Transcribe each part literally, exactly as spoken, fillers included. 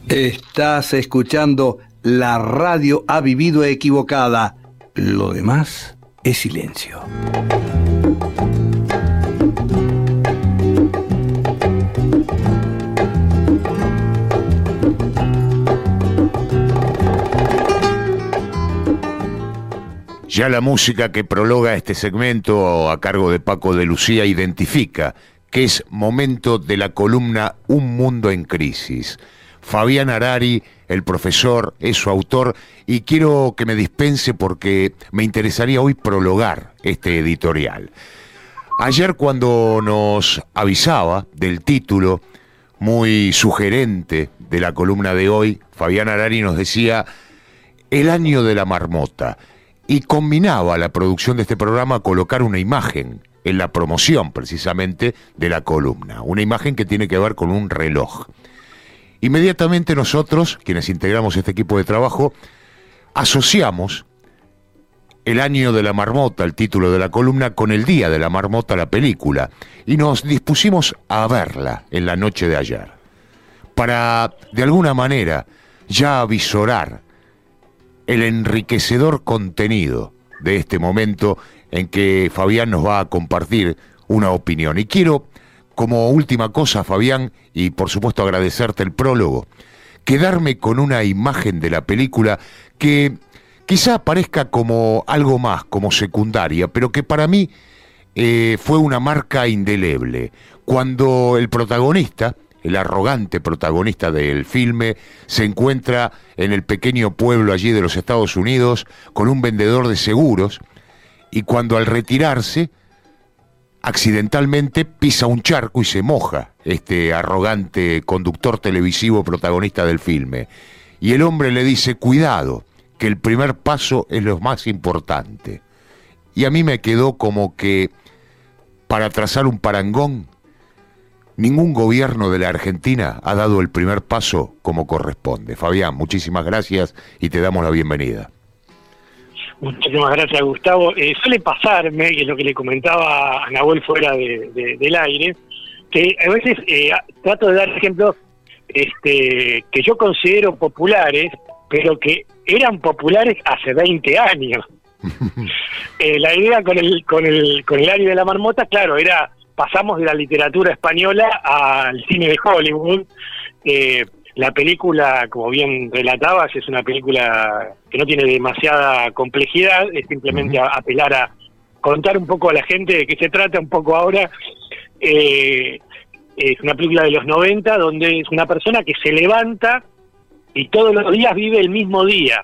Estás escuchando La Radio Ha Vivido Equivocada. Lo demás es silencio. Ya la música que prologa este segmento a cargo de Paco de Lucía identifica que es momento de la columna Un Mundo en Crisis. Fabián Harari, el profesor, es su autor, y quiero que me dispense porque me interesaría hoy prologar este editorial. Ayer, cuando nos avisaba del título muy sugerente de la columna de hoy, Fabián Harari nos decía El año de la marmota, y combinaba la producción de este programa a colocar una imagen en la promoción precisamente de la columna, una imagen que tiene que ver con un reloj. Inmediatamente nosotros, quienes integramos este equipo de trabajo, asociamos el año de la marmota, el título de la columna, con el día de la marmota, la película, y nos dispusimos a verla en la noche de ayer, para, de alguna manera, ya avisorar el enriquecedor contenido de este momento en que Fabián nos va a compartir una opinión. Y quiero, como última cosa, Fabián, y por supuesto agradecerte el prólogo, quedarme con una imagen de la película que quizá parezca como algo más, como secundaria, pero que para mí eh, fue una marca indeleble. Cuando el protagonista, el arrogante protagonista del filme, se encuentra en el pequeño pueblo allí de los Estados Unidos con un vendedor de seguros, y cuando al retirarse accidentalmente pisa un charco y se moja este arrogante conductor televisivo protagonista del filme, y el hombre le dice: cuidado, que el primer paso es lo más importante. Y a mí me quedó como que, para trazar un parangón, ningún gobierno de la Argentina ha dado el primer paso como corresponde. Fabián, muchísimas gracias y te damos la bienvenida. Muchísimas gracias, Gustavo. Eh, suele pasarme, que es lo que le comentaba a Nahuel fuera de, de, del aire, que a veces eh, trato de dar ejemplos este, que yo considero populares, pero que eran populares hace veinte años. eh, la idea con el, con el, con el año de la marmota, claro, era pasamos de la literatura española al cine de Hollywood. Eh, La película, como bien relatabas, es una película que no tiene demasiada complejidad, es simplemente uh-huh. apelar a contar un poco a la gente de qué se trata un poco ahora. Eh, es una película de los noventa, donde es una persona que se levanta y todos los días vive el mismo día.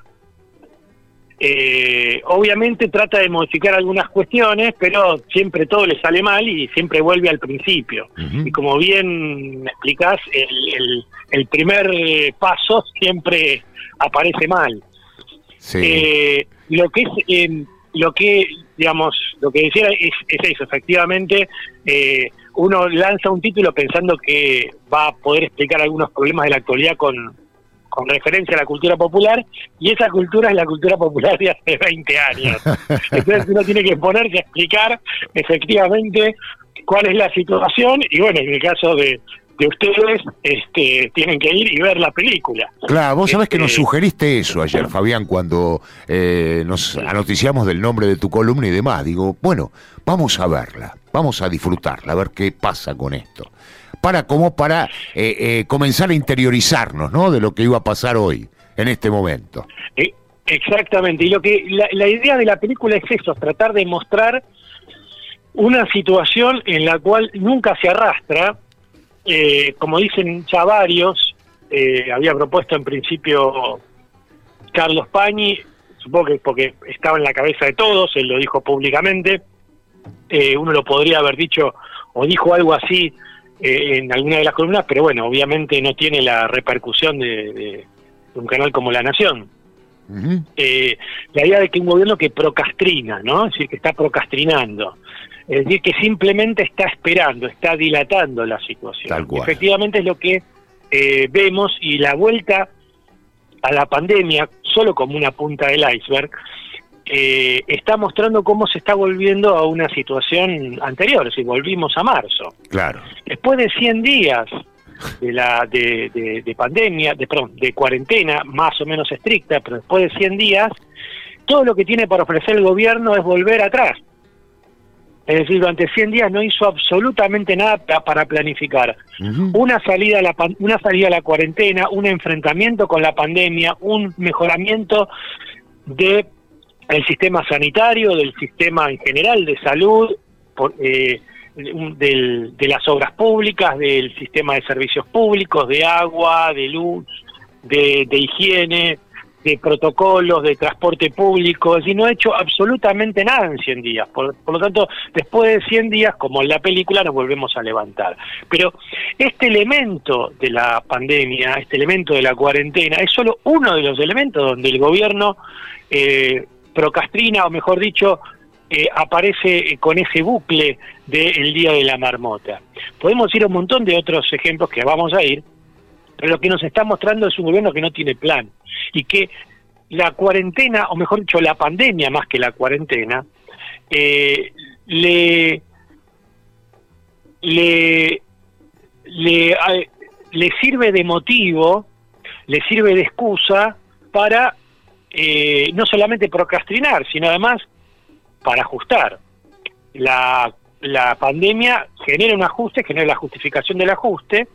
Eh, obviamente trata de modificar algunas cuestiones, pero siempre todo le sale mal y siempre vuelve al principio. Uh-huh. Y como bien me explicás, el, el, el primer paso siempre aparece mal. Sí. Eh, lo que es, eh, lo que digamos, lo que decía es, es eso, efectivamente. Eh, uno lanza un título pensando que va a poder explicar algunos problemas de la actualidad con con referencia a la cultura popular, y esa cultura es la cultura popular de hace veinte años. Entonces uno tiene que ponerse a explicar efectivamente cuál es la situación, y bueno, en el caso de, de ustedes, este, tienen que ir y ver la película. Claro, vos sabés este, que nos sugeriste eso ayer, Fabián, cuando eh, nos anoticiamos del nombre de tu columna y demás. Digo, bueno, vamos a verla, vamos a disfrutarla, a ver qué pasa con esto. Para como para eh, eh, comenzar a interiorizarnos, ¿no?, de lo que iba a pasar hoy, en este momento. Eh, exactamente, y lo que la, la idea de la película es eso, tratar de mostrar una situación en la cual nunca se arrastra, eh, como dicen ya varios, eh, había propuesto en principio Carlos Pañi, supongo que porque estaba en la cabeza de todos, él lo dijo públicamente, eh, uno lo podría haber dicho o dijo algo así Eh, en alguna de las columnas, pero bueno, obviamente no tiene la repercusión de, de, de un canal como La Nación. Uh-huh. Eh, la idea de que un gobierno que procrastina, ¿no? Es decir, que está procrastinando. Es decir, que simplemente está esperando, está dilatando la situación. Tal cual. Efectivamente es lo que eh, vemos, y la vuelta a la pandemia, solo como una punta del iceberg, Eh, está mostrando cómo se está volviendo a una situación anterior, si volvimos a marzo. Claro. Después de cien días de la de, de, de pandemia, de, perdón, de cuarentena más o menos estricta, pero después de cien días, todo lo que tiene para ofrecer el gobierno es volver atrás. Es decir, durante cien días no hizo absolutamente nada para planificar uh-huh. una salida a la una salida a la cuarentena, un enfrentamiento con la pandemia, un mejoramiento de el sistema sanitario, del sistema en general de salud, por, eh, del, de las obras públicas, del sistema de servicios públicos, de agua, de luz, de, de higiene, de protocolos, de transporte público. Es decir, no ha hecho absolutamente nada en cien días. Por, por lo tanto, después de cien días, como en la película, nos volvemos a levantar. Pero este elemento de la pandemia, este elemento de la cuarentena, es solo uno de los elementos donde el gobierno eh, procrastina, o mejor dicho, eh, aparece con ese bucle del Día de la Marmota. Podemos ir a un montón de otros ejemplos que vamos a ir, pero lo que nos está mostrando es un gobierno que no tiene plan, y que la cuarentena, o mejor dicho, la pandemia más que la cuarentena, eh, le, le, le, eh, le sirve de motivo, le sirve de excusa para eh, no solamente procrastinar, sino además para ajustar. La, la pandemia genera un ajuste, genera la justificación del ajuste,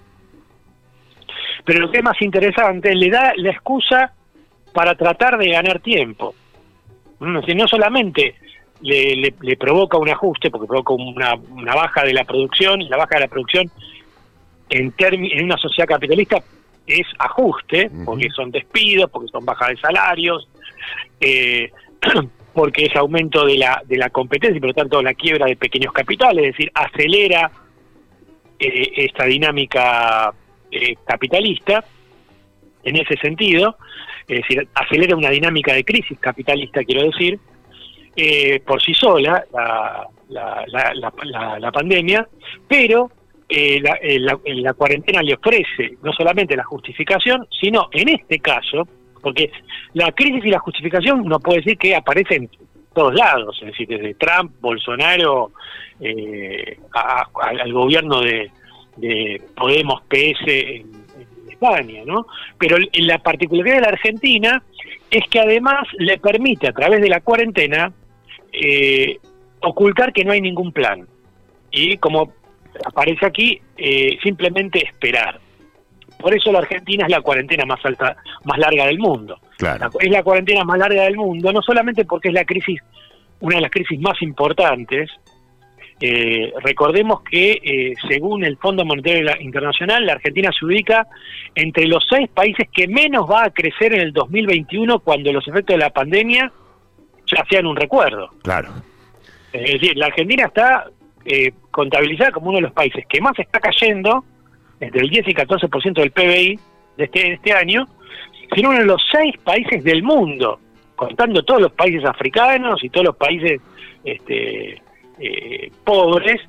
pero lo que es más interesante, le da la excusa para tratar de ganar tiempo. Es decir, no solamente le, le, le provoca un ajuste, porque provoca una, una baja de la producción, y la baja de la producción en, termi, en una sociedad capitalista es ajuste, porque son despidos, porque son bajas de salarios, eh, porque es aumento de la, de la competencia y por lo tanto la quiebra de pequeños capitales, es decir, acelera eh, esta dinámica Eh, capitalista, en ese sentido, es decir, acelera una dinámica de crisis capitalista, quiero decir, eh, por sí sola, la, la, la, la, la, la pandemia, pero eh, la, eh, la, la cuarentena le ofrece no solamente la justificación, sino en este caso, porque la crisis y la justificación uno puede decir que aparecen en todos lados, es decir, desde Trump, Bolsonaro, eh, a, a, al gobierno de de Podemos, P S en, en España, ¿no? Pero la particularidad de la Argentina es que además le permite a través de la cuarentena eh, ocultar que no hay ningún plan y, como aparece aquí, eh, simplemente esperar. Por eso la Argentina es la cuarentena más alta, más larga del mundo. Claro. Es la cuarentena más larga del mundo, no solamente porque es la crisis, una de las crisis más importantes. Eh, recordemos que eh, según el Fondo Monetario Internacional, la Argentina se ubica entre los seis países que menos va a crecer en el dos mil veintiuno, cuando los efectos de la pandemia ya sean un recuerdo. Claro. Es decir, la Argentina está eh, contabilizada como uno de los países que más está cayendo, entre el diez y catorce por ciento del P B I de este, de este año, sino uno de los seis países del mundo, contando todos los países africanos y todos los países este Eh, pobres,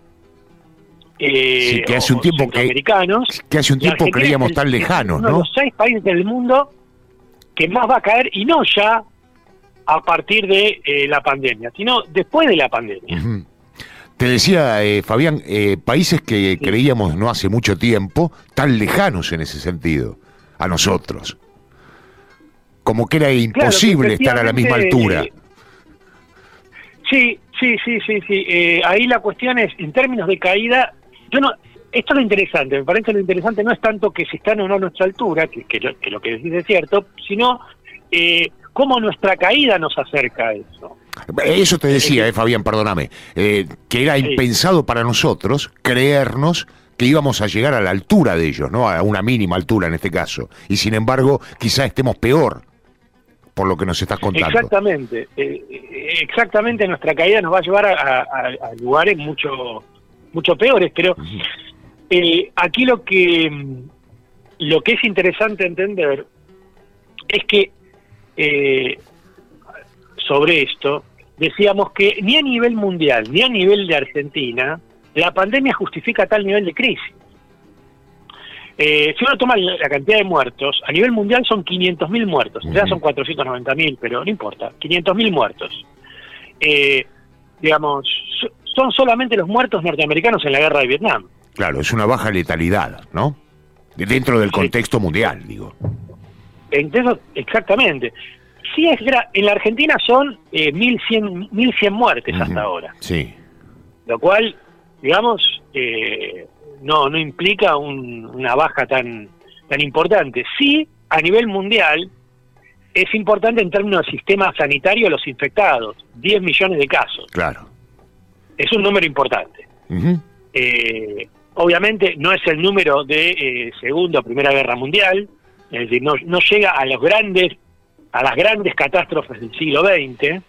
eh, sí, que hace un tiempo que, que hace un tiempo creíamos el, tan lejanos, uno ¿no? de los seis países del mundo que más va a caer, y no ya a partir de eh, la pandemia, sino después de la pandemia. Uh-huh. Te decía, eh, Fabián, eh, países que sí. creíamos no hace mucho tiempo tan lejanos en ese sentido a nosotros, como que era imposible estar a la misma altura. Eh, sí, sí, sí, sí, sí. Eh, ahí la cuestión es, en términos de caída, yo no, esto es lo interesante, me parece lo interesante no es tanto que si están o no a nuestra altura, que, que, lo, que lo que decís es cierto, sino eh, cómo nuestra caída nos acerca a eso. Eso te decía, eh, Fabián, perdóname, eh, que era sí. impensado para nosotros creernos que íbamos a llegar a la altura de ellos, ¿no? A una mínima altura en este caso, y sin embargo quizá estemos peor, por lo que nos estás contando. Exactamente, eh, exactamente, nuestra caída nos va a llevar a, a, a lugares mucho mucho peores, pero eh, aquí lo que lo que es interesante entender es que eh, sobre esto decíamos que ni a nivel mundial ni a nivel de Argentina la pandemia justifica tal nivel de crisis. Eh, si uno toma la cantidad de muertos, a nivel mundial son quinientos mil muertos, en realidad son cuatrocientos noventa mil, pero no importa, quinientos mil muertos. Eh, digamos, son solamente los muertos norteamericanos en la guerra de Vietnam. Claro, es una baja letalidad, ¿no? Dentro del contexto sí. mundial, digo. Entonces, exactamente. Sí, es gra en la Argentina son eh, mil cien muertes uh-huh. hasta ahora. Sí. Lo cual, digamos, eh, no no implica un, una baja tan tan importante. Sí, a nivel mundial, es importante en términos de sistema sanitario los infectados, diez millones de casos. Claro. Es un número importante. Uh-huh. eh, obviamente no es el número de eh, Segunda o Primera Guerra Mundial, es decir, no, no llega a los grandes, a las grandes catástrofes del siglo veinte,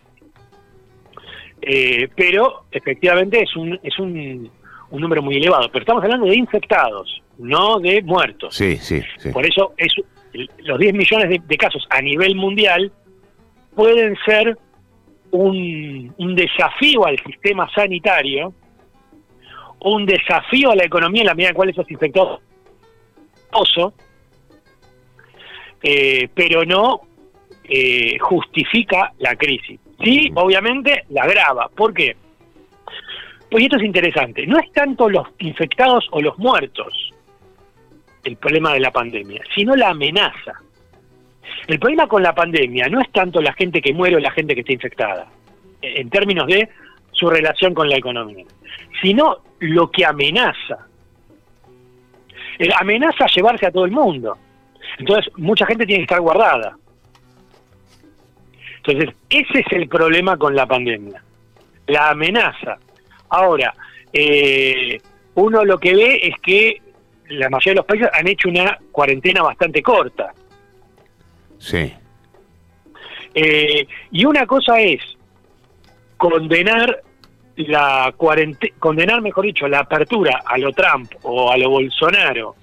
eh, pero efectivamente es un es un, un número muy elevado. Pero estamos hablando de infectados, no de muertos. Sí, sí, sí. Por eso es, los diez millones de, de casos a nivel mundial pueden ser un, un desafío al sistema sanitario, un desafío a la economía en la medida en la cual esos infectados oso, eh, pero no eh, justifica la crisis. Sí, obviamente la agrava. ¿Por qué? Pues esto es interesante. No es tanto los infectados o los muertos el problema de la pandemia, sino la amenaza. El problema con la pandemia no es tanto la gente que muere o la gente que está infectada, en términos de su relación con la economía, sino lo que amenaza. El amenaza a llevarse a todo el mundo. Entonces, mucha gente tiene que estar guardada. Entonces, ese es el problema con la pandemia. La amenaza. Ahora, eh, uno lo que ve es que la mayoría de los países han hecho una cuarentena bastante corta. Sí. Eh, y una cosa es condenar la cuarentena, condenar, mejor dicho, la apertura a lo Trump o a lo Bolsonaro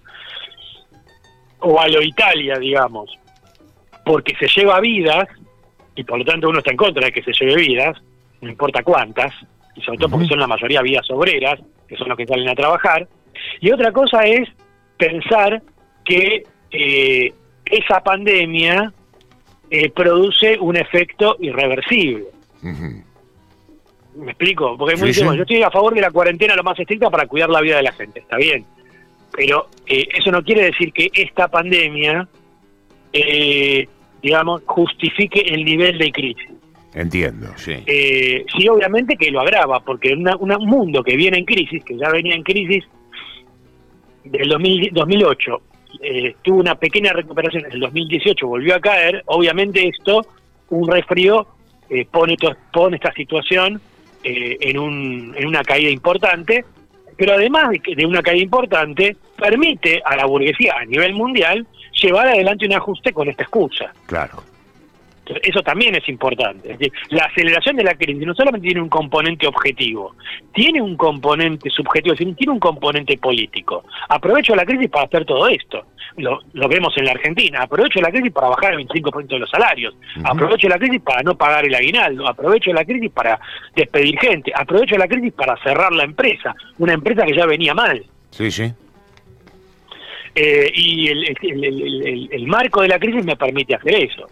o a lo Italia, digamos, porque se lleva vidas, y por lo tanto uno está en contra de que se lleve vidas, no importa cuántas, y sobre todo porque son la mayoría vidas obreras, que son los que salen a trabajar. Y otra cosa es pensar que eh, esa pandemia eh, produce un efecto irreversible. Uh-huh. ¿Me explico? Porque es muy sí, sí. Yo estoy a favor de la cuarentena lo más estricta para cuidar la vida de la gente, está bien. Pero eh, eso no quiere decir que esta pandemia, eh, digamos, justifique el nivel de crisis. Entiendo, sí. Eh, sí, obviamente que lo agrava, porque una, una, un mundo que viene en crisis, que ya venía en crisis del dos mil ocho, eh, tuvo una pequeña recuperación en el dos mil dieciocho, volvió a caer. Obviamente esto, un resfrío, eh, pone, to, pone esta situación eh, en, un, en una caída importante, pero además de, que, de una caída importante, permite a la burguesía a nivel mundial llevar adelante un ajuste con esta excusa. Claro. Eso también es importante. Es decir, la aceleración de la crisis no solamente tiene un componente objetivo, tiene un componente subjetivo, tiene un componente político. Aprovecho la crisis para hacer todo esto. Lo, lo vemos en la Argentina. Aprovecho la crisis para bajar el veinticinco por ciento de los salarios. Uh-huh. Aprovecho la crisis para no pagar el aguinaldo. Aprovecho la crisis para despedir gente. Aprovecho la crisis para cerrar la empresa. Una empresa que ya venía mal. Sí, sí. Eh, y el, el, el, el, el marco de la crisis me permite hacer eso.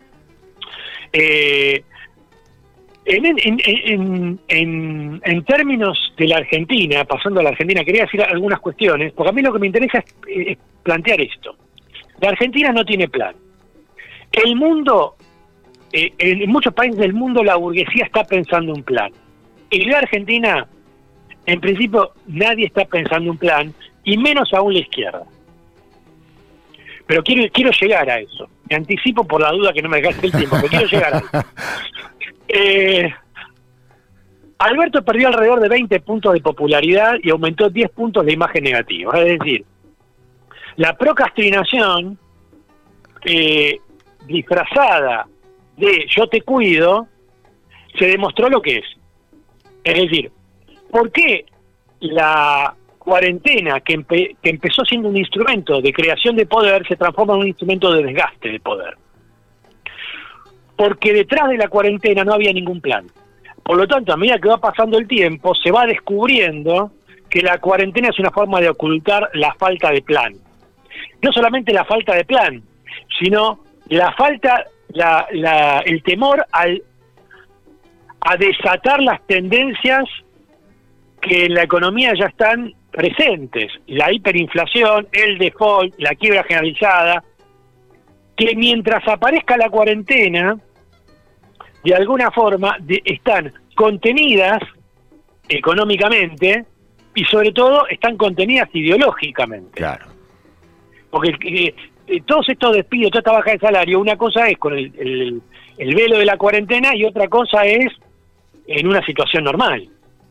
Eh, en, en, en, en, en términos de la Argentina, pasando a la Argentina, quería decir algunas cuestiones, porque a mí lo que me interesa es, es plantear esto. La Argentina no tiene plan. El mundo, eh, en muchos países del mundo la burguesía está pensando un plan. En la Argentina, en principio, nadie está pensando un plan, y menos aún la izquierda. Pero quiero quiero llegar a eso. Me anticipo por la duda que no me gaste el tiempo, pero quiero llegar a eso. Eh, Alberto perdió alrededor de veinte puntos de popularidad y aumentó diez puntos de imagen negativa. Es decir, la procrastinación eh, disfrazada de yo te cuido, se demostró lo que es. Es decir, ¿por qué la cuarentena que, empe que empezó siendo un instrumento de creación de poder se transforma en un instrumento de desgaste de poder? Porque detrás de la cuarentena no había ningún plan. Por lo tanto, a medida que va pasando el tiempo, se va descubriendo que la cuarentena es una forma de ocultar la falta de plan. No solamente la falta de plan, sino la falta, la, la, el temor al, a desatar las tendencias que en la economía ya están presentes, la hiperinflación, el default, la quiebra generalizada, que mientras aparezca la cuarentena, de alguna forma de, están contenidas económicamente y sobre todo están contenidas ideológicamente. Claro. Porque eh, eh, todos estos despidos, toda esta baja de salario, una cosa es con el, el, el velo de la cuarentena y otra cosa es en una situación normal.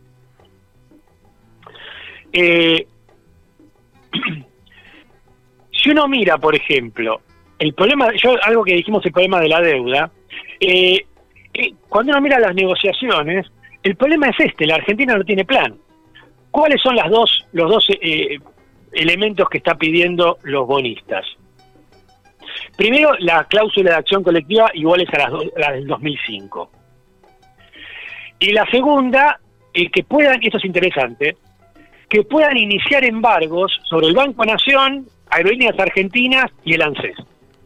Eh, si uno mira, por ejemplo, el problema, yo algo que dijimos, el problema de la deuda, eh, eh, cuando uno mira las negociaciones, el problema es este: la Argentina no tiene plan. ¿Cuáles son las dos, los dos eh, elementos que está pidiendo los bonistas? Primero, la cláusula de acción colectiva iguales a las, do, a las del dos mil cinco. Y la segunda, eh, que puedan, esto es interesante, que puedan iniciar embargos sobre el Banco Nación, Aerolíneas Argentinas y el ANSES.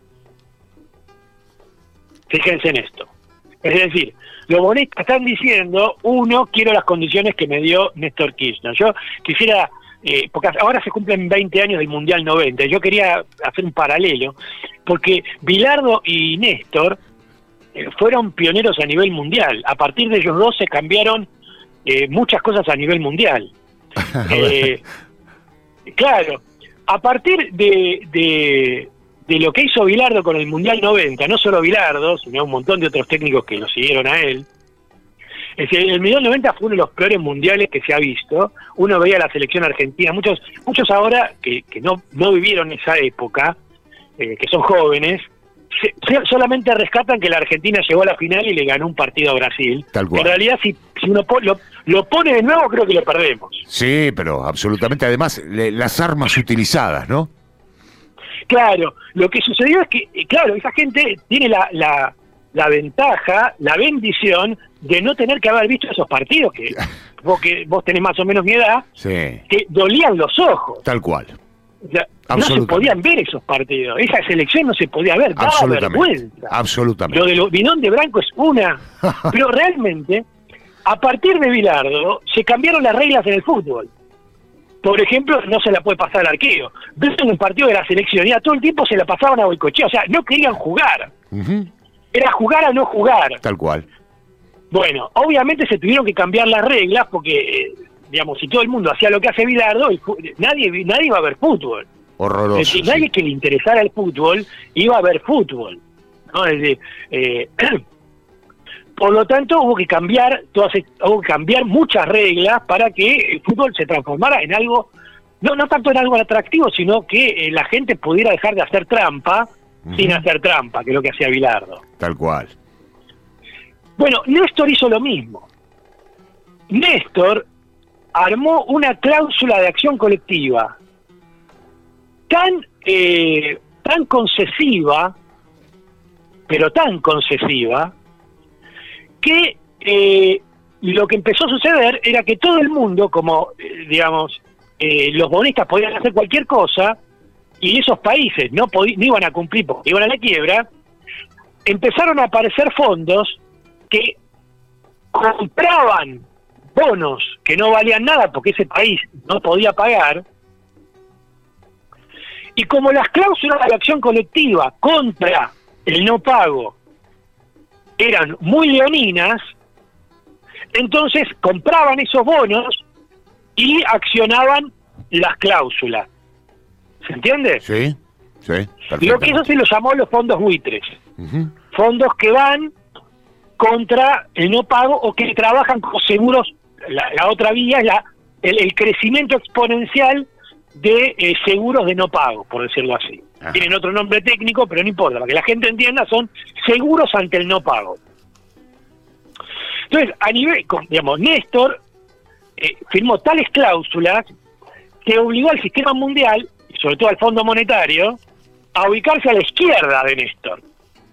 Fíjense en esto. Es decir, los bonistas están diciendo, uno, quiero las condiciones que me dio Néstor Kirchner. Yo quisiera, eh, porque ahora se cumplen veinte años del Mundial noventa, yo quería hacer un paralelo, porque Bilardo y Néstor eh, fueron pioneros a nivel mundial. A partir de ellos dos se cambiaron eh, muchas cosas a nivel mundial. eh, claro, a partir de, de, de lo que hizo Bilardo con el Mundial noventa, no solo Bilardo, sino un montón de otros técnicos que lo siguieron a él. Es decir, el Mundial noventa fue uno de los peores mundiales que se ha visto. Uno veía la selección argentina, muchos muchos ahora que, que no, no vivieron esa época, eh, que son jóvenes, se, se, solamente rescatan que la Argentina llegó a la final y le ganó un partido a Brasil. Tal cual. En realidad, si, si uno po lo, lo pone de nuevo, creo que lo perdemos. Sí, pero absolutamente. Además, le, las armas utilizadas, ¿no? Claro, lo que sucedió es que, claro, esa gente tiene la, la, la ventaja, la bendición de no tener que haber visto esos partidos, que vos, que vos tenés más o menos mi edad, sí, que dolían los ojos. Tal cual. O sea, no se podían ver esos partidos, esa selección no se podía ver, daba vergüenza. Absolutamente. Lo de lo, Binón de Branco es una, pero realmente, a partir de Bilardo, se cambiaron las reglas en el fútbol. Por ejemplo, no se la puede pasar al arquero. Ves en un partido de la selección y a todo el tiempo se la pasaban a boicochea, o sea, no querían jugar. Uh-huh. Era jugar a no jugar. Tal cual. Bueno, obviamente se tuvieron que cambiar las reglas porque, digamos, si todo el mundo hacía lo que hace Bilardo, nadie, nadie iba a ver fútbol. Horroroso. Es decir, nadie sí. que le interesara el fútbol iba a ver fútbol, ¿no? Es decir, eh, por lo tanto hubo que cambiar todas, hubo que cambiar muchas reglas para que el fútbol se transformara en algo, no no tanto en algo atractivo, sino que eh, la gente pudiera dejar de hacer trampa uh-huh. sin hacer trampa, que es lo que hacía Bilardo. Tal cual. Bueno, Néstor hizo lo mismo. Néstor armó una cláusula de acción colectiva tan eh, tan concesiva, pero tan concesiva, que eh, lo que empezó a suceder era que todo el mundo, como eh, digamos, eh, los bonistas podían hacer cualquier cosa, y esos países no, no iban a cumplir porque iban a la quiebra, empezaron a aparecer fondos que compraban bonos que no valían nada porque ese país no podía pagar, y como las cláusulas de acción colectiva contra el no pago eran muy leoninas, entonces compraban esos bonos y accionaban las cláusulas. ¿Se entiende? Sí, sí. Lo que eso se lo llamó los fondos buitres. Uh-huh. Fondos que van contra el no pago o que trabajan como seguros. La, la otra vía es la, el, el crecimiento exponencial de eh, seguros de no pago, por decirlo así. Ajá. Tienen otro nombre técnico, pero no importa, para que la gente entienda, son seguros ante el no pago. Entonces, a nivel, digamos, Néstor eh, firmó tales cláusulas que obligó al sistema mundial, y sobre todo al Fondo Monetario, a ubicarse a la izquierda de Néstor.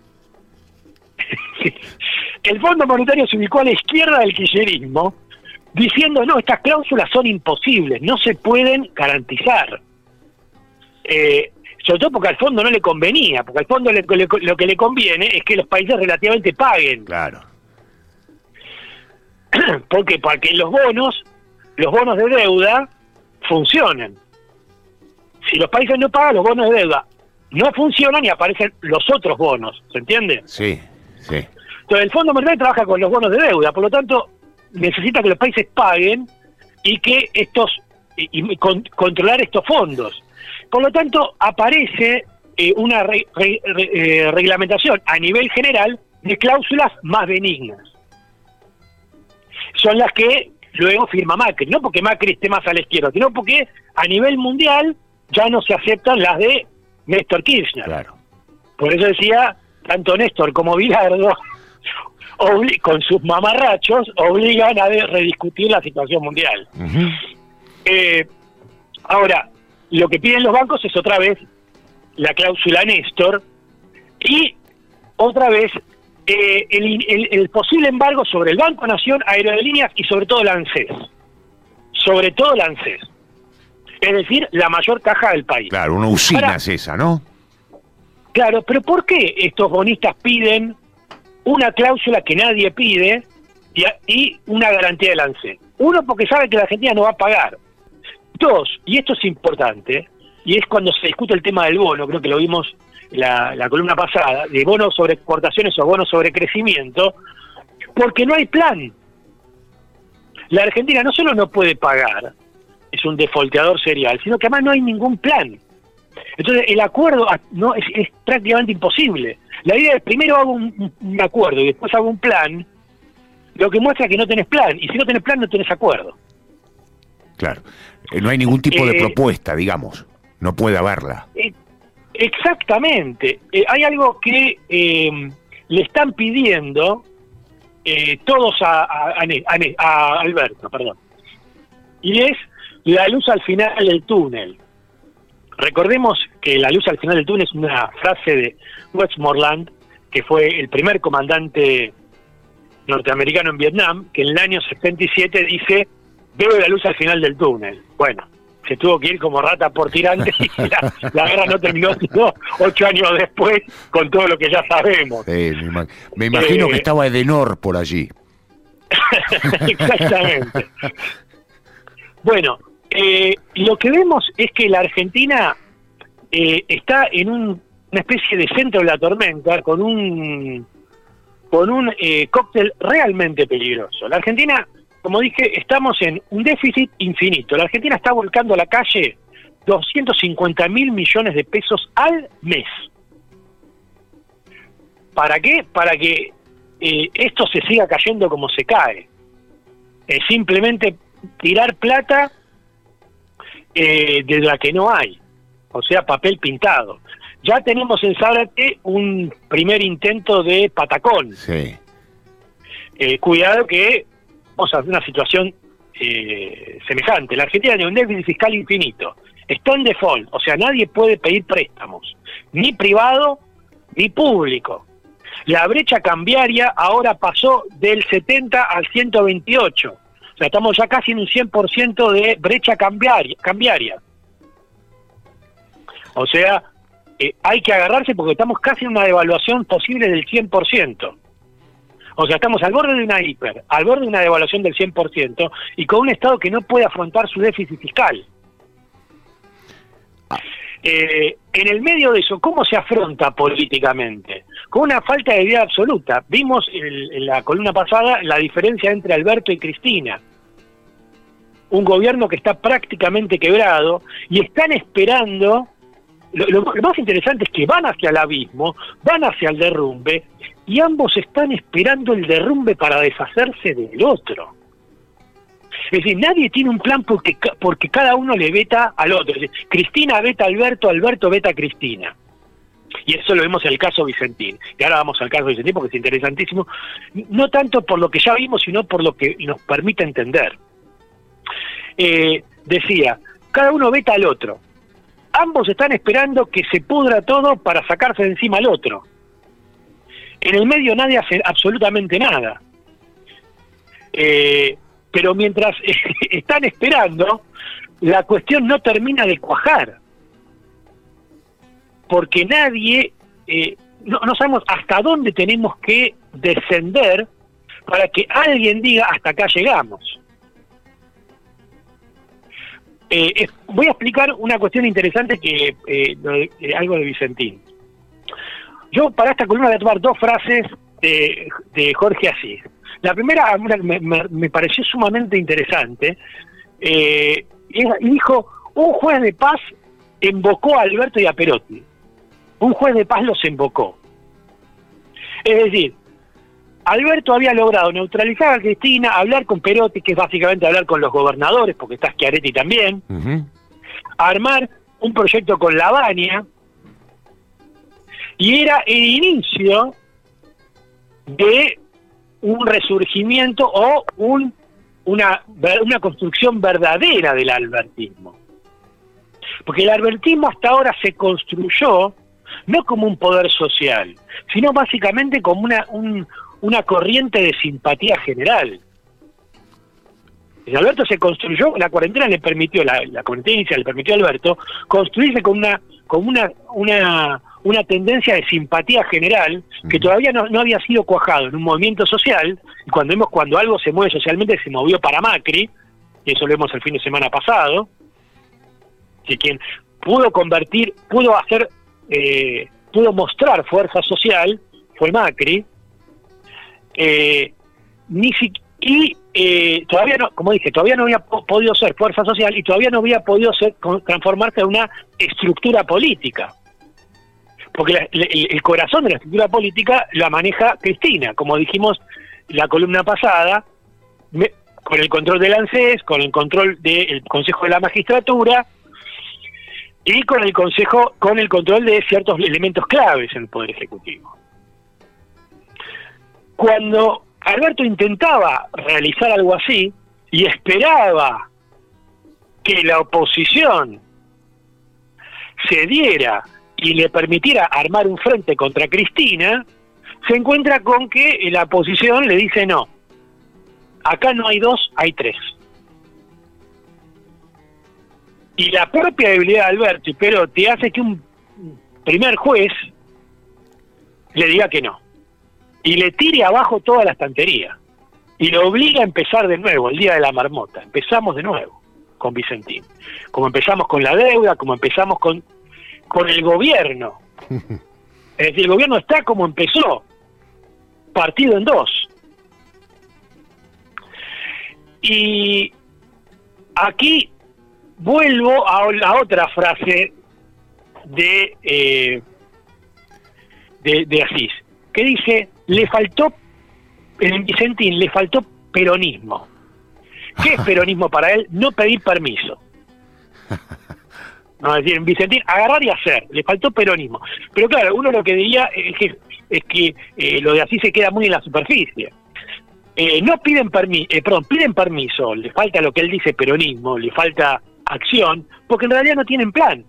El Fondo Monetario se ubicó a la izquierda del kirchnerismo, diciendo, no, estas cláusulas son imposibles, no se pueden garantizar. Eh, sobre todo porque al fondo no le convenía, porque al fondo le, le, lo que le conviene es que los países relativamente paguen. Claro. ¿Por qué? Porque los bonos, los bonos de deuda funcionen. Si los países no pagan, los bonos de deuda no funcionan y aparecen los otros bonos, ¿se entiende? Sí, sí. Entonces el Fondo Monetario trabaja con los bonos de deuda, por lo tanto necesita que los países paguen y que estos y, y con, controlar estos fondos. Por lo tanto aparece eh, una re, re, re, eh, reglamentación a nivel general de cláusulas más benignas. Son las que luego firma Macri, no porque Macri esté más a la izquierda, sino porque a nivel mundial ya no se aceptan las de Néstor Kirchner. Claro. Por eso decía, tanto Néstor como Bilardo, obli- con sus mamarrachos, obligan a de- rediscutir la situación mundial. Uh-huh. Eh, ahora, lo que piden los bancos es otra vez la cláusula Néstor y otra vez eh, el, el, el posible embargo sobre el Banco Nación, Aerolíneas y sobre todo la ANSES. Sobre todo la ANSES. Es decir, la mayor caja del país. Claro, una usina Ahora, es esa, ¿no? Claro, pero ¿por qué estos bonistas piden una cláusula que nadie pide y, y una garantía del ANSES? Uno, porque sabe que la Argentina no va a pagar. Dos, y esto es importante, y es cuando se discute el tema del bono, creo que lo vimos la, la columna pasada, de bonos sobre exportaciones o bonos sobre crecimiento, porque no hay plan. La Argentina no solo no puede pagar, es un defolteador serial, sino que además no hay ningún plan. Entonces el acuerdo no es, es prácticamente imposible. La idea es primero hago un, un acuerdo y después hago un plan, lo que muestra que no tenés plan, y si no tenés plan no tenés acuerdo. Claro. Eh, no hay ningún tipo de Eh, propuesta, digamos. No puede haberla. Eh, exactamente. Eh, hay algo que eh, le están pidiendo eh, todos a, a, a, Ne- a Ne- a Alberto, perdón. Y es la luz al final del túnel. Recordemos que la luz al final del túnel es una frase de Westmoreland, que fue el primer comandante norteamericano en Vietnam, que en el año setenta y siete dice: veo la luz al final del túnel. Bueno, se tuvo que ir como rata por tirante y la, la guerra no terminó sino ocho años después con todo lo que ya sabemos. Sí, me, ima- me imagino Eh, que estaba Edenor por allí. Exactamente. Bueno, eh, lo que vemos es que la Argentina eh, está en un, una especie de centro de la tormenta con un con un eh, cóctel realmente peligroso. La Argentina, como dije, estamos en un déficit infinito. La Argentina está volcando a la calle doscientos cincuenta mil millones de pesos al mes. ¿Para qué? Para que eh, esto se siga cayendo como se cae. Es simplemente tirar plata eh, de la que no hay, o sea, papel pintado. Ya tenemos en Zárate un primer intento de patacón. Sí. Eh, cuidado que vamos a hacer una situación eh, semejante. La Argentina tiene un déficit fiscal infinito. Está en default, o sea, nadie puede pedir préstamos, ni privado ni público. La brecha cambiaria ahora pasó del setenta al ciento veintiocho. O sea, estamos ya casi en un cien por ciento de brecha cambiaria. cambiaria. O sea, eh, hay que agarrarse porque estamos casi en una devaluación posible del cien por ciento. O sea, estamos al borde de una hiper, al borde de una devaluación del cien por ciento y con un Estado que no puede afrontar su déficit fiscal. Eh, en el medio de eso, ¿cómo se afronta políticamente? Con una falta de idea absoluta. Vimos el, en la columna pasada la diferencia entre Alberto y Cristina. Un gobierno que está prácticamente quebrado y están esperando. Lo, lo, lo más interesante es que van hacia el abismo, van hacia el derrumbe y ambos están esperando el derrumbe para deshacerse del otro. Es decir, nadie tiene un plan porque, porque cada uno le veta al otro. Es decir, Cristina veta a Alberto, Alberto veta a Cristina. Y eso lo vemos en el caso Vicentín. Y ahora vamos al caso Vicentín porque es interesantísimo. No tanto por lo que ya vimos, sino por lo que nos permite entender. Eh, decía, cada uno veta al otro. Ambos están esperando que se pudra todo para sacarse de encima al otro. En el medio nadie hace absolutamente nada. Eh... Pero mientras están esperando, la cuestión no termina de cuajar. Porque nadie, eh, no, no sabemos hasta dónde tenemos que descender para que alguien diga hasta acá llegamos. Eh, eh, voy a explicar una cuestión interesante que eh, lo de, eh, algo de Vicentín. Yo para esta columna voy a tomar dos frases de, de Jorge Asís. La primera me, me, me pareció sumamente interesante. Eh, y dijo, un juez de paz invocó a Alberto y a Perotti. Un juez de paz los invocó. Es decir, Alberto había logrado neutralizar a Cristina, hablar con Perotti, que es básicamente hablar con los gobernadores, porque está Schiaretti también, uh-huh. armar un proyecto con Lavagna, y era el inicio de un resurgimiento o un, una, una construcción verdadera del albertismo. Porque el albertismo hasta ahora se construyó no como un poder social, sino básicamente como una, un, una corriente de simpatía general. El Alberto se construyó, la cuarentena le permitió, la, la cuarentena inicial le permitió a Alberto construirse con una, con una, una, una tendencia de simpatía general que todavía no, no había sido cuajado en un movimiento social, y cuando vemos cuando algo se mueve socialmente se movió para Macri, y eso lo vemos el fin de semana pasado, que quien pudo convertir, pudo hacer, eh, pudo mostrar fuerza social fue Macri, eh, ni si, y eh, todavía no, como dije, todavía no había po- podido ser fuerza social y todavía no había podido ser, con, transformarse en una estructura política, porque la, la, el, el corazón de la estructura política la maneja Cristina, como dijimos la columna pasada, me, con el control del ANSES, con el control del Consejo de la Magistratura y con el Consejo, con el control de ciertos elementos claves en el Poder Ejecutivo. Cuando Alberto intentaba realizar algo así y esperaba que la oposición cediera y le permitiera armar un frente contra Cristina, se encuentra con que la oposición le dice no, acá no hay dos, hay tres. Y la propia debilidad de Alberto y Perotti hace que un primer juez le diga que no. Y le tire abajo toda la estantería. Y lo obliga a empezar de nuevo, el día de la marmota. Empezamos de nuevo con Vicentín. Como empezamos con la deuda, como empezamos con, con el gobierno. Es decir, el gobierno está como empezó, partido en dos. Y aquí vuelvo a la otra frase de, eh, de, de Asís, que dice, le faltó, en Vicentín le faltó peronismo. ¿Qué es peronismo para él? No pedir permiso. No, es decir, en Vicentín, agarrar y hacer, le faltó peronismo. Pero claro, uno lo que diría es que, es que eh, lo de Asís se queda muy en la superficie. Eh, no piden permiso, eh, perdón, piden permiso, le falta lo que él dice peronismo, le falta acción, porque en realidad no tienen plan.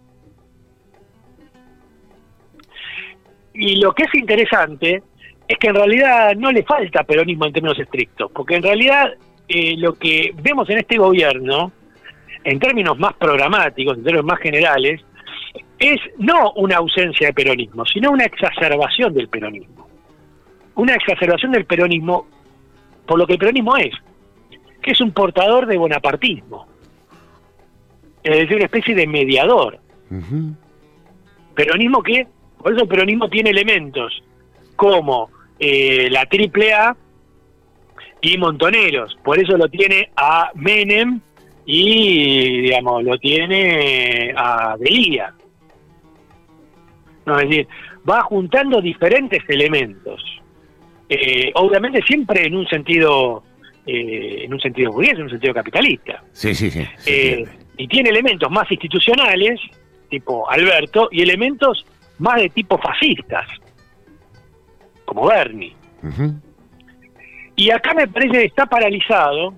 Y lo que es interesante es que en realidad no le falta peronismo en términos estrictos, porque en realidad eh, lo que vemos en este gobierno, en términos más programáticos, en términos más generales, es no una ausencia de peronismo, sino una exacerbación del peronismo. Una exacerbación del peronismo por lo que el peronismo es, que es un portador de bonapartismo. Es decir, una especie de mediador. Uh-huh. Peronismo que, por eso el peronismo tiene elementos como eh, la triple A y Montoneros. Por eso lo tiene a Menem y, digamos, lo tiene a Delía. No, es decir, va juntando diferentes elementos. Eh, obviamente siempre en un sentido eh, en un sentido burgués, en un sentido capitalista. Sí, sí, sí. Eh, y tiene elementos más institucionales, tipo Alberto, y elementos más de tipo fascistas, como Bernie. Uh-huh. Y acá me parece que está paralizado,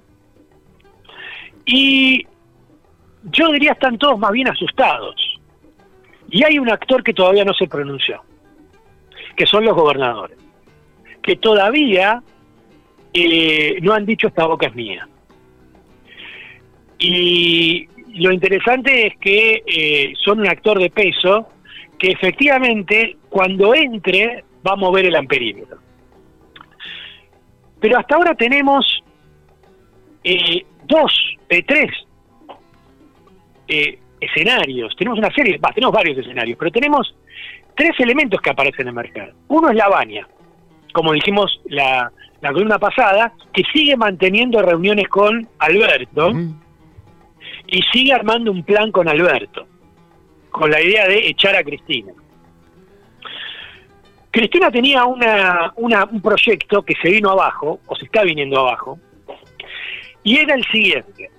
y yo diría están todos más bien asustados. Y hay un actor que todavía no se pronunció, que son los gobernadores, que todavía eh, no han dicho esta boca es mía. Y lo interesante es que eh, son un actor de peso que efectivamente cuando entre va a mover el amperímetro. Pero hasta ahora tenemos eh, dos, eh, tres eh, escenarios, tenemos una serie, bah, tenemos varios escenarios, pero tenemos tres elementos que aparecen en el mercado. Uno es la Baña, como dijimos la, la columna pasada, que sigue manteniendo reuniones con Alberto uh-huh. y sigue armando un plan con Alberto, con la idea de echar a Cristina. Cristina tenía una, una, un proyecto que se vino abajo, o se está viniendo abajo, y era el siguiente: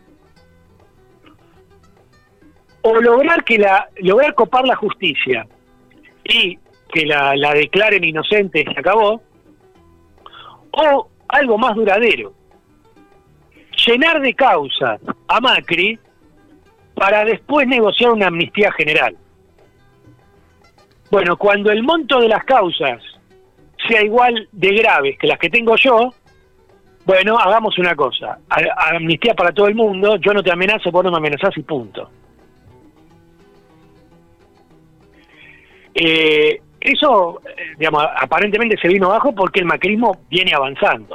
o lograr que la lograr copar la justicia y que la, la declaren inocente y se acabó, o algo más duradero, llenar de causas a Macri para después negociar una amnistía general. Bueno, cuando el monto de las causas sea igual de graves que las que tengo yo, bueno, hagamos una cosa: a, amnistía para todo el mundo, yo no te amenazo, vos no me amenazás y punto. Eh, eso, eh, digamos, aparentemente se vino abajo porque el macrismo viene avanzando.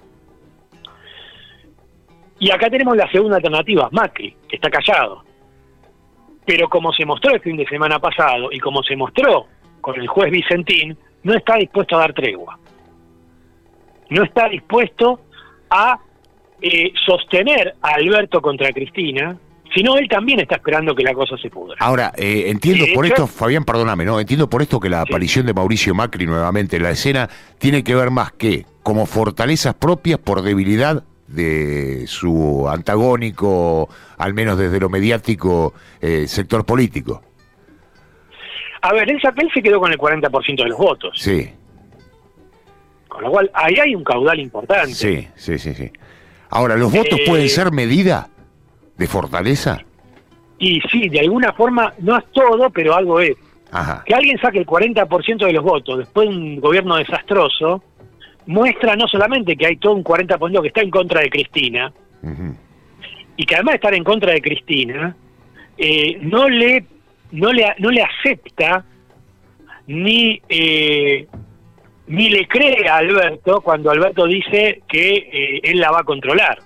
Y acá tenemos la segunda alternativa, Macri, que está callado. Pero como se mostró el fin de semana pasado y como se mostró con el juez Vicentín, no está dispuesto a dar tregua. No está dispuesto a eh, sostener a Alberto contra Cristina, sino él también está esperando que la cosa se pudra. Ahora, eh, entiendo de por hecho, esto, Fabián, perdóname, ¿no? Entiendo por esto que la sí. aparición de Mauricio Macri nuevamente en la escena tiene que ver más que como fortalezas propias por debilidad de su antagónico, al menos desde lo mediático, eh, sector político. A ver, él, él se quedó con el cuarenta por ciento de los votos. Sí. Con lo cual, ahí hay un caudal importante. Sí, sí, sí, sí. Ahora, ¿los votos eh, pueden ser medida de fortaleza? Y sí, de alguna forma, no es todo, pero algo es. Ajá. Que alguien saque el cuarenta por ciento de los votos después de un gobierno desastroso, muestra no solamente que hay todo un cuarenta por ciento que está en contra de Cristina, uh-huh. y que además de estar en contra de Cristina, eh, no le no le no le acepta ni eh, ni le cree a Alberto cuando Alberto dice que eh, él la va a controlar.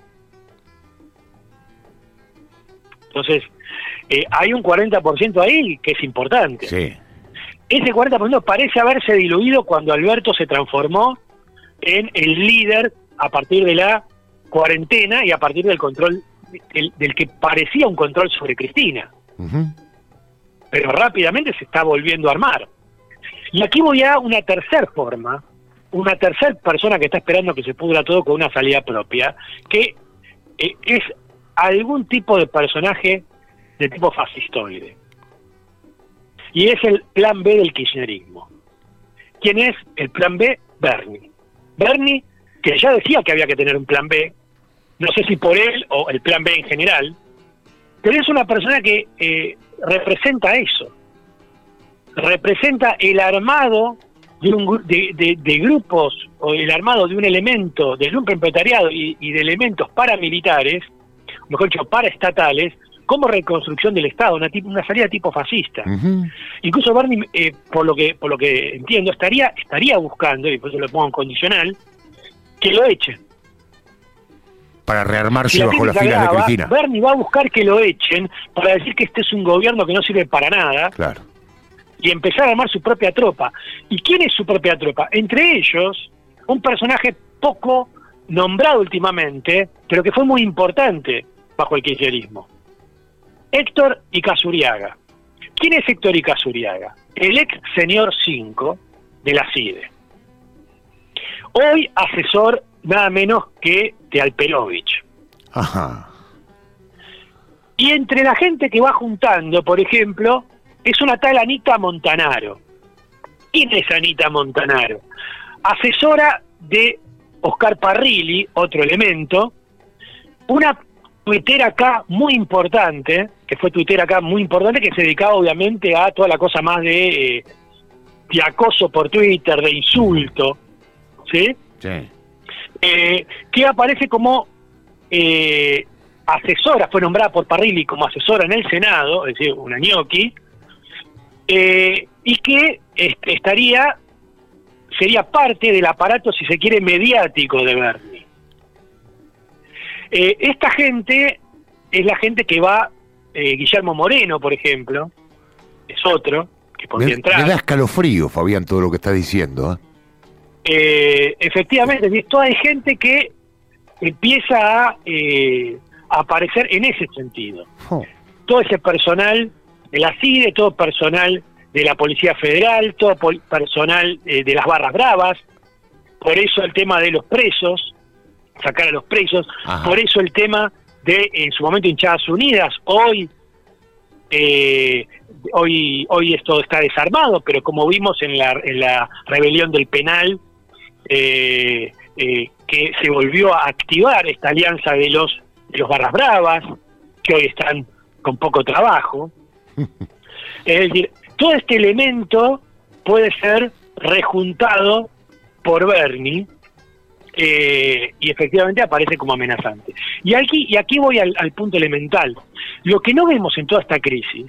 Entonces, eh, hay un cuarenta por ciento ahí que es importante. Sí. Ese cuarenta por ciento parece haberse diluido cuando Alberto se transformó en el líder a partir de la cuarentena y a partir del control, del, del que parecía un control sobre Cristina. Uh-huh. Pero rápidamente se está volviendo a armar. Y aquí voy a una tercera forma, una tercera persona que está esperando que se pudra todo con una salida propia, que eh, es algún tipo de personaje de tipo fascistoide. Y es el plan B del kirchnerismo. ¿Quién es el plan B? Bernie. Bernie, que ya decía que había que tener un plan B, no sé si por él o el plan B en general, pero es una persona que eh, representa eso, representa el armado de, un, de, de, de grupos, o el armado de un elemento del empresariado y, y de elementos paramilitares, mejor dicho, paraestatales, como reconstrucción del Estado, una, una salida tipo fascista. Uh-huh. Incluso Bernie, eh, por lo que por lo que entiendo, estaría estaría buscando, y por eso lo pongo en condicional, que lo echen. Para rearmarse si bajo las filas de Cristina. Bernie va a buscar que lo echen para decir que este es un gobierno que no sirve para nada. Claro. Y empezar a armar su propia tropa. ¿Y quién es su propia tropa? Entre ellos, un personaje poco nombrado últimamente, pero que fue muy importante bajo el kirchnerismo. Héctor Icazuriaga. ¿Quién es Héctor Icazuriaga? El ex señor cinco de la C I D E. Hoy asesor nada menos que de Alperovich. Ajá. Y entre la gente que va juntando, por ejemplo, es una tal Anita Montanaro. ¿Quién es Anita Montanaro? Asesora de Oscar Parrilli, otro elemento, una tuitera acá muy importante, que fue tuitera acá muy importante, que se dedicaba obviamente a toda la cosa más de, eh, de acoso por Twitter, de insulto, ¿sí? Sí. Eh, que aparece como eh, asesora, fue nombrada por Parrilli como asesora en el Senado, es decir, una ñoqui, eh, y que este, estaría, sería parte del aparato, si se quiere, mediático de Bernie. Eh, esta gente es la gente que va eh, Guillermo Moreno, por ejemplo, es otro que podría Me, entrar. me da escalofrío, Fabián, todo lo que estás diciendo. ¿eh? Eh, efectivamente, es toda hay gente que empieza a, eh, a aparecer en ese sentido. Oh. Todo ese personal de la C I D E, todo personal de la Policía Federal, todo personal eh, de las barras bravas, por eso el tema de los presos, sacar a los presos, Ajá. por eso el tema de, en su momento, Hinchadas Unidas, hoy eh, hoy hoy esto está desarmado, pero como vimos en la, en la rebelión del penal, eh, eh, que se volvió a activar esta alianza de los, de los barras bravas, que hoy están con poco trabajo. Es decir, todo este elemento puede ser rejuntado por Bernie eh, y efectivamente aparece como amenazante. Y aquí, y aquí voy al, al punto elemental. Lo que no vemos en toda esta crisis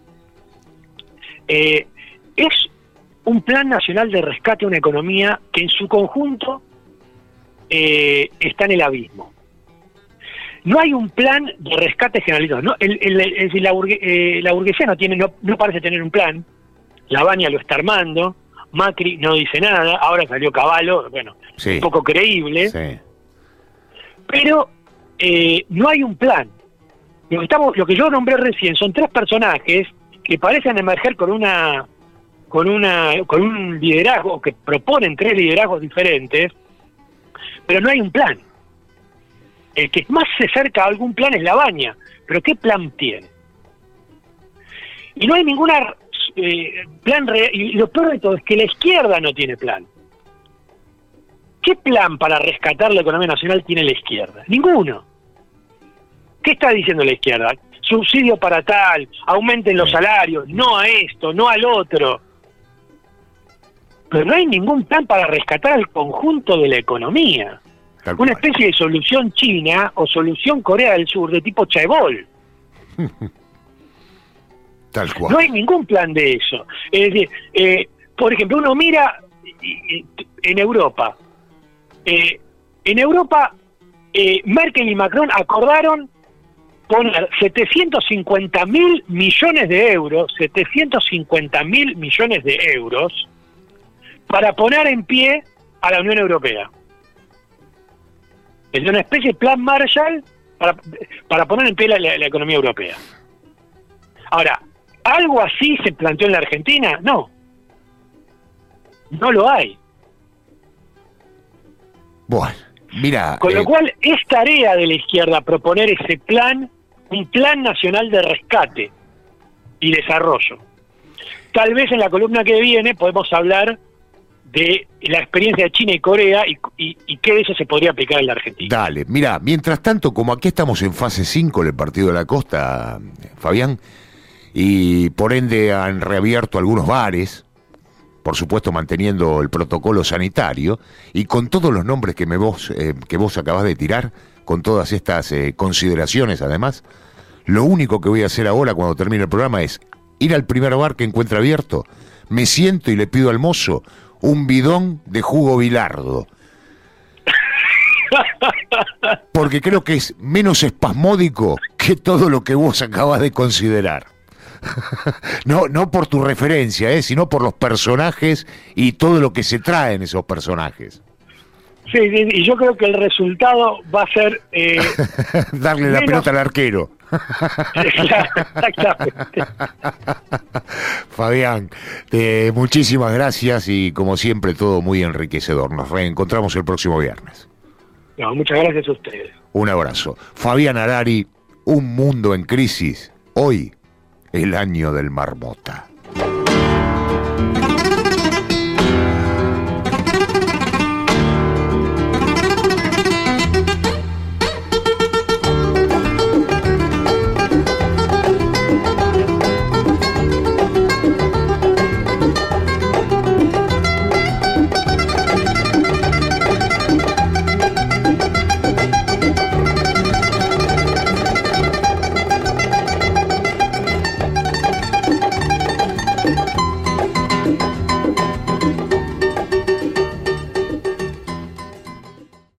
eh, es un plan nacional de rescate a una economía que en su conjunto eh, está en el abismo. No hay un plan de rescate generalizado. ¿no? El, el, el, la, burgue, eh, la burguesía no, tiene, no, no parece tener un plan. La Baña lo está armando. Macri no dice nada. Ahora salió Cavallo, bueno, sí. un poco creíble. Sí. Pero eh, no hay un plan. Lo que, estamos, lo que yo nombré recién son tres personajes que parecen emerger con una con una con un liderazgo, que proponen tres liderazgos diferentes, pero no hay un plan. El que más se acerca a algún plan es La Baña, pero ¿qué plan tiene? Y no hay ninguna eh, plan real, y lo peor de todo es que la izquierda no tiene plan. ¿Qué plan para rescatar la economía nacional tiene la izquierda? Ninguno. ¿Qué está diciendo la izquierda? Subsidio para tal, aumenten los salarios, no a esto, no al otro. Pero no hay ningún plan para rescatar al conjunto de la economía. Una especie de solución china o solución Corea del Sur de tipo chaebol. Tal cual. No hay ningún plan de eso. Es decir, eh, por ejemplo, uno mira eh, en Europa. Eh, en Europa, eh, Merkel y Macron acordaron poner setecientos cincuenta mil millones de euros, setecientos cincuenta mil millones de euros, para poner en pie a la Unión Europea. Es una especie de plan Marshall para, para poner en pie la, la, la economía europea. Ahora, ¿algo así se planteó en la Argentina? No. No lo hay. Bueno, mira... Con eh... lo cual, es tarea de la izquierda proponer ese plan, un plan nacional de rescate y desarrollo. Tal vez en la columna que viene podemos hablar de la experiencia de China y Corea y, y, y qué de eso se podría aplicar en la Argentina. Dale, mira, mientras tanto, como aquí estamos en fase cinco del Partido de la Costa, Fabián, y por ende han reabierto algunos bares, por supuesto manteniendo el protocolo sanitario, y con todos los nombres que, me vos, eh, que vos acabás de tirar, con todas estas eh, consideraciones además, lo único que voy a hacer ahora cuando termine el programa es ir al primer bar que encuentre abierto, me siento y le pido al mozo un bidón de jugo Bilardo. Porque creo que es menos espasmódico que todo lo que vos acabas de considerar. No, no por tu referencia, ¿eh? sino por los personajes y todo lo que se trae en esos personajes. Sí, sí, y yo creo que el resultado va a ser... Eh, darle la menos... pelota al arquero. Exactamente. Fabián, eh, muchísimas gracias y como siempre todo muy enriquecedor. Nos reencontramos el próximo viernes. No, muchas gracias a ustedes. Un abrazo. Fabián Harari, Un Mundo en Crisis. Hoy, el año del Marmota.